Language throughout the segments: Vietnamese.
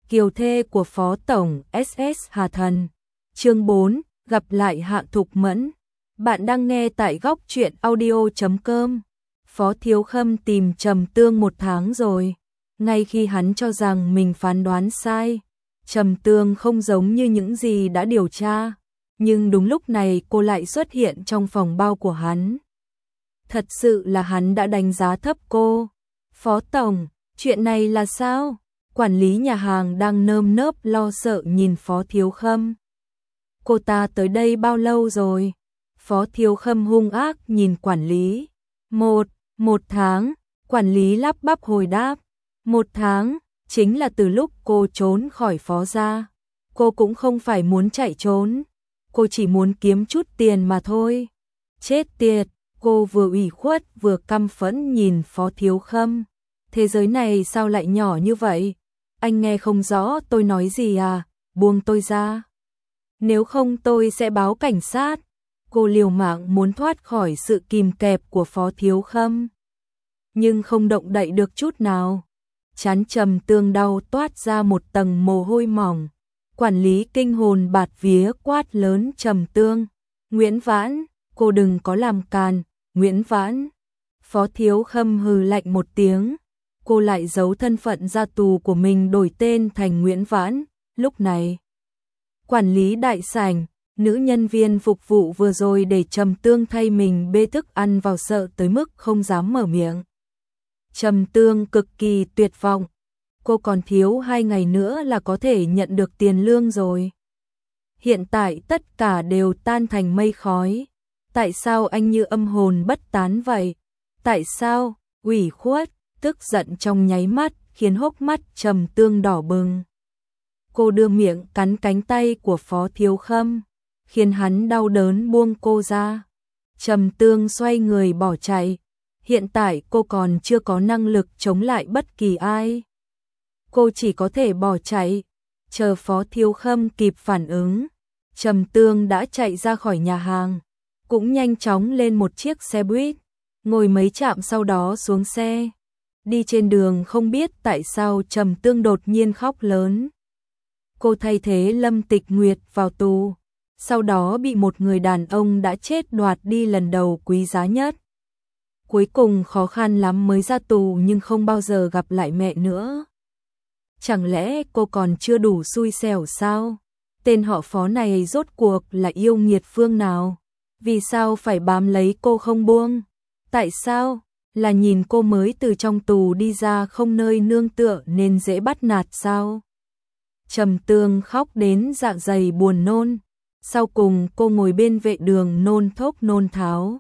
Kiều thê của Phó Tổng SS Hà Thần. Chương 4, gặp lại Hạ Thục Mẫn. Bạn đang nghe tại góc truyện audio.com. Phó Thiếu Khâm tìm Trầm Tương 1 tháng rồi. Ngay khi hắn cho rằng mình phán đoán sai, Trầm Tương không giống như những gì đã điều tra, nhưng đúng lúc này cô lại xuất hiện trong phòng bao của hắn. Thật sự là hắn đã đánh giá thấp cô. Phó Tổng, chuyện này là sao? Quản lý nhà hàng đang nơm nớp lo sợ nhìn Phó Thiếu Khâm. Cô ta tới đây bao lâu rồi? Phó Thiếu Khâm hung ác nhìn quản lý. Một tháng, quản lý lắp bắp hồi đáp. 1 tháng, chính là từ lúc cô trốn khỏi Phó gia. Cô cũng không phải muốn chạy trốn, cô chỉ muốn kiếm chút tiền mà thôi. Chết tiệt, cô vừa ủy khuất vừa căm phẫn nhìn Phó Thiếu Khâm. Thế giới này sao lại nhỏ như vậy? Anh nghe không rõ tôi nói gì à? Buông tôi ra. Nếu không tôi sẽ báo cảnh sát. Cô liều mạng muốn thoát khỏi sự kìm kẹp của Phó Thiếu Khâm, nhưng không động đậy được chút nào. Trán Trầm Tương đau toát ra một tầng mồ hôi mỏng. Quản lý kinh hồn bạt vía quát lớn Trầm Tương. Nguyễn Vãn, cô đừng có làm càn, Nguyễn Vãn. Phó Thiếu Khâm hừ lạnh một tiếng. Cô lại giấu thân phận ra tù của mình đổi tên thành Nguyễn Vãn. Lúc này, quản lý đại sảnh, nữ nhân viên phục vụ vừa rồi để Trầm Tương thay mình bê thức ăn vào sợ tới mức không dám mở miệng. Trầm Tương cực kỳ tuyệt vọng. Cô còn thiếu 2 ngày nữa là có thể nhận được tiền lương rồi. Hiện tại tất cả đều tan thành mây khói. Tại sao anh như âm hồn bất tán vậy? Tại sao? Ủy khuất, tức giận trong nháy mắt khiến hốc mắt Trầm Tương đỏ bừng. Cô đưa miệng cắn cánh tay của Phó Thiếu Khâm, khiến hắn đau đớn buông cô ra. Trầm Tương xoay người bỏ chạy. Hiện tại cô còn chưa có năng lực chống lại bất kỳ ai. Cô chỉ có thể bỏ chạy. Chờ Phó Thiếu Khâm kịp phản ứng, Trầm Tương đã chạy ra khỏi nhà hàng, cũng nhanh chóng lên một chiếc xe buýt, ngồi mấy trạm sau đó xuống xe. Đi trên đường không biết tại sao Trầm Tương đột nhiên khóc lớn. Cô thay thế Lâm Tịch Nguyệt vào tù, sau đó bị một người đàn ông đã chết đoạt đi lần đầu quý giá nhất. Cuối cùng khó khăn lắm mới ra tù nhưng không bao giờ gặp lại mẹ nữa. Chẳng lẽ cô còn chưa đủ xui xẻo sao? Tên họ Phó này rốt cuộc là yêu nghiệt phương nào? Vì sao phải bám lấy cô không buông? Tại sao? Là nhìn cô mới từ trong tù đi ra không nơi nương tựa nên dễ bắt nạt sao? Trầm Tương khóc đến dạ dày buồn nôn. Sau cùng cô ngồi bên vệ đường nôn thốc nôn tháo.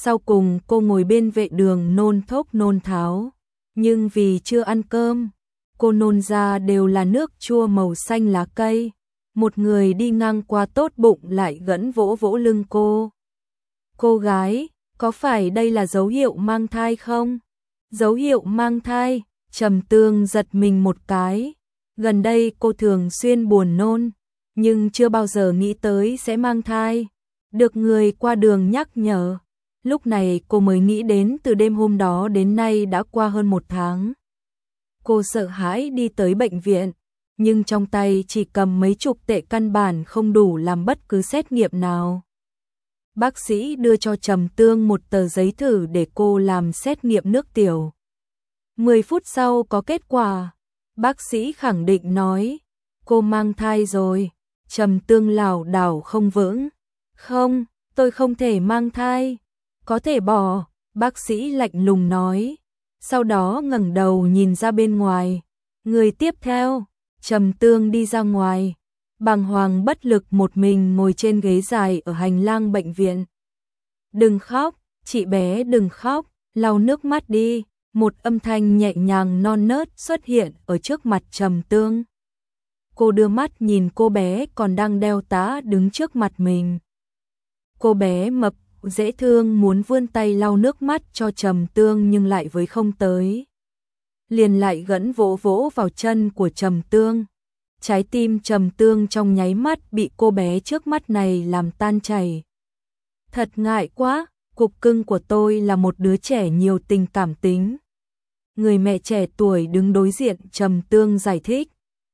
Nhưng vì chưa ăn cơm, cô nôn ra đều là nước chua màu xanh lá cây. Một người đi ngang qua tốt bụng lại gẫn vỗ vỗ lưng cô. Cô gái, có phải đây là dấu hiệu mang thai không? Dấu hiệu mang thai? Trầm Tương giật mình một cái. Gần đây cô thường xuyên buồn nôn, nhưng chưa bao giờ nghĩ tới sẽ mang thai. Được người qua đường nhắc nhở. Lúc này cô mới nghĩ đến từ đêm hôm đó đến nay đã qua hơn 1 tháng. Cô sợ hãi đi tới bệnh viện, nhưng trong tay chỉ cầm mấy chục tệ căn bản không đủ làm bất cứ xét nghiệm nào. Bác sĩ đưa cho Trầm Tương một tờ giấy thử để cô làm xét nghiệm nước tiểu. 10 phút sau có kết quả. Bác sĩ khẳng định nói, cô mang thai rồi. Trầm Tương lảo đảo không vững. Không, tôi không thể mang thai. Có thể bỏ, bác sĩ lạnh lùng nói. Sau đó ngẩng đầu nhìn ra bên ngoài. Người tiếp theo, Trầm Tương đi ra ngoài, bàng hoàng bất lực một mình ngồi trên ghế dài ở hành lang bệnh viện. Đừng khóc, chị bé đừng khóc, lau nước mắt đi. Một âm thanh nhẹ nhàng non nớt xuất hiện ở trước mặt Trầm Tương. Cô đưa mắt nhìn cô bé còn đang đeo tá đứng trước mặt mình. Cô bé mập, dễ thương muốn vươn tay lau nước mắt cho Trầm Tương nhưng lại với không tới. Liền lại gẫn vỗ vỗ vào chân của Trầm Tương. Trái tim Trầm Tương trong nháy mắt bị cô bé trước mắt này làm tan chảy. Thật ngại quá, cục cưng của tôi là một đứa trẻ nhiều tình cảm tính. Người mẹ trẻ tuổi đứng đối diện Trầm Tương giải thích.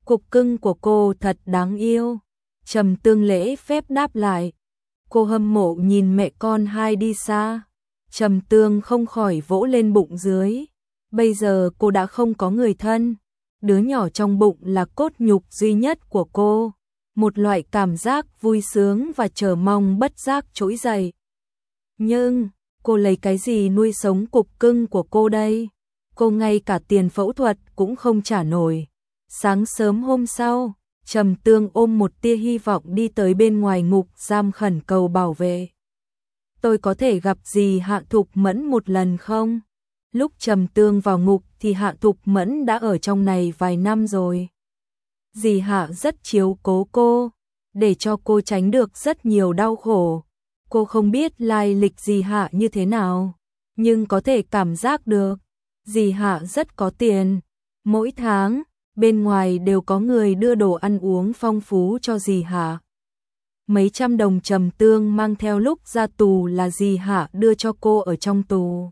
Cục cưng của cô thật đáng yêu. Trầm Tương lễ phép đáp lại. Cô hâm mộ nhìn mẹ con hai đi xa. Trầm Tương không khỏi vỗ lên bụng dưới. Bây giờ cô đã không có người thân. Đứa nhỏ trong bụng là cốt nhục duy nhất của cô. Một loại cảm giác vui sướng và chờ mong bất giác trỗi dậy. Nhưng, cô lấy cái gì nuôi sống cục cưng của cô đây? Cô ngay cả tiền phẫu thuật cũng không trả nổi. Sáng sớm hôm sau, Trầm Tương ôm một tia hy vọng đi tới bên ngoài ngục giam khẩn cầu bảo vệ. Tôi có thể gặp dì Hạ Thục Mẫn một lần không? Lúc Trầm Tương vào ngục thì Hạ Thục Mẫn đã ở trong này vài năm rồi. Dì Hạ rất chiếu cố cô, để cho cô tránh được rất nhiều đau khổ. Cô không biết lai lịch dì Hạ như thế nào, nhưng có thể cảm giác được. Dì Hạ rất có tiền. Mỗi tháng, bên ngoài đều có người đưa đồ ăn uống phong phú cho dì Hạ. Mấy trăm đồng Trầm Tương mang theo lúc ra tù là dì Hạ đưa cho cô ở trong tù.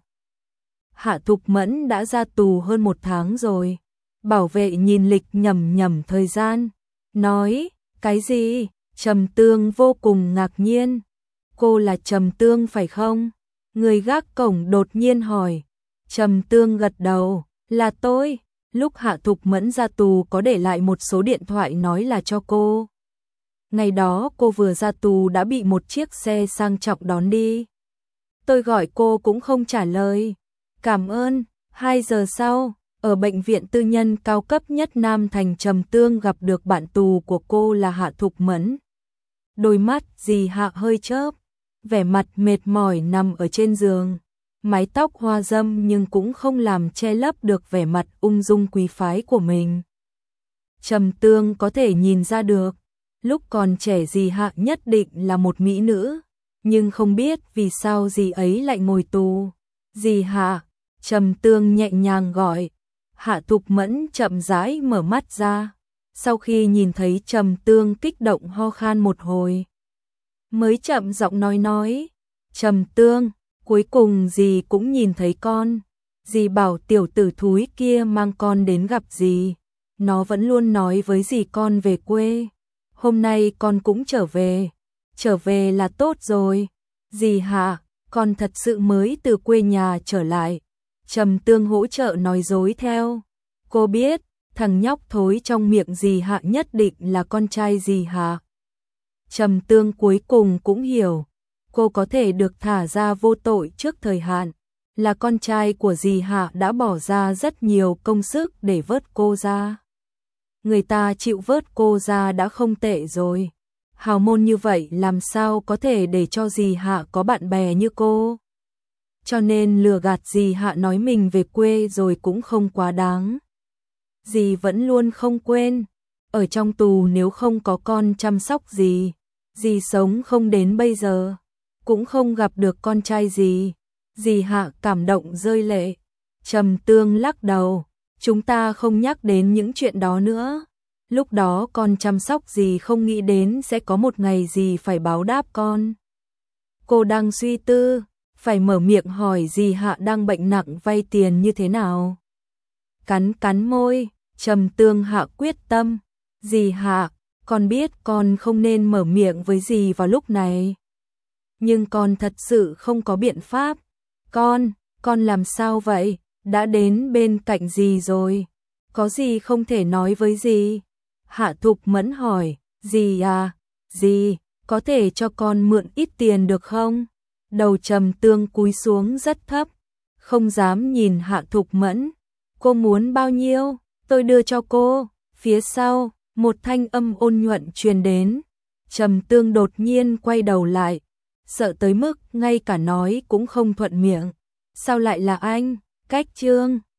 Hạ Thục Mẫn đã ra tù hơn 1 tháng rồi. Bảo vệ nhìn lịch nhẩm thời gian. Nói, cái gì? Trầm Tương vô cùng ngạc nhiên. Cô là Trầm Tương phải không? Người gác cổng đột nhiên hỏi. Trầm Tương gật đầu, là tôi. Lúc Hạ Thục Mẫn ra tù có để lại một số điện thoại nói là cho cô. Ngày đó cô vừa ra tù đã bị một chiếc xe sang trọng đón đi. Tôi gọi cô cũng không trả lời. Cảm ơn. 2 giờ sau, ở bệnh viện tư nhân cao cấp nhất Nam Thành, Trầm Tương gặp được bạn tù của cô là Hạ Thục Mẫn. Đôi mắt dì Hạ hơi chớp, vẻ mặt mệt mỏi nằm ở trên giường. Mái tóc hoa râm nhưng cũng không làm che lấp được vẻ mặt ung dung quý phái của mình. Trầm Tương có thể nhìn ra được, lúc còn trẻ dì Hạ nhất định là một mỹ nữ, nhưng không biết vì sao dì ấy lại ngồi tù. Dì Hạ, Trầm Tương nhẹ nhàng gọi. Hạ Thục Mẫn chậm rãi mở mắt ra, sau khi nhìn thấy Trầm Tương kích động ho khan một hồi, mới chậm giọng nói, Trầm Tương, cuối cùng dì cũng nhìn thấy con. Dì bảo tiểu tử thúi kia mang con đến gặp dì. Nó vẫn luôn nói với dì con về quê. Hôm nay con cũng trở về là tốt rồi. Dì Hạ, con thật sự mới từ quê nhà trở lại. Trầm Tương hỗ trợ nói dối theo. Cô biết, thằng nhóc thối trong miệng dì Hạ nhất định là con trai dì Hạ. Trầm Tương cuối cùng cũng hiểu, cô có thể được thả ra vô tội trước thời hạn, là con trai của dì Hạ đã bỏ ra rất nhiều công sức để vớt cô ra. Người ta chịu vớt cô ra đã không tệ rồi. Hào môn như vậy làm sao có thể để cho dì Hạ có bạn bè như cô. Cho nên lừa gạt dì Hạ nói mình về quê rồi cũng không quá đáng. Dì vẫn luôn không quên, ở trong tù nếu không có con chăm sóc dì sống không đến bây giờ, cũng không gặp được con trai dì. Dì Hạ cảm động rơi lệ. Trầm Tương lắc đầu, chúng ta không nhắc đến những chuyện đó nữa. Lúc đó con chăm sóc dì không nghĩ đến sẽ có một ngày dì phải báo đáp con. Cô đang suy tư, phải mở miệng hỏi dì Hạ đang bệnh nặng vay tiền như thế nào. Cắn môi, Trầm Tương hạ quyết tâm. Dì Hạ, con biết con không nên mở miệng với dì vào lúc này. Nhưng con thật sự không có biện pháp. Con làm sao vậy? Đã đến bên cạnh dì rồi. Có gì không thể nói với dì? Hạ Thục Mẫn hỏi. Dì à, dì, có thể cho con mượn ít tiền được không? Đầu Trầm Tương cúi xuống rất thấp, không dám nhìn Hạ Thục Mẫn. Cô muốn bao nhiêu? Tôi đưa cho cô. Phía sau, một thanh âm ôn nhuận truyền đến. Trầm Tương đột nhiên quay đầu lại, sợ tới mức ngay cả nói cũng không thuận miệng. Sao lại là anh? Cách Trương.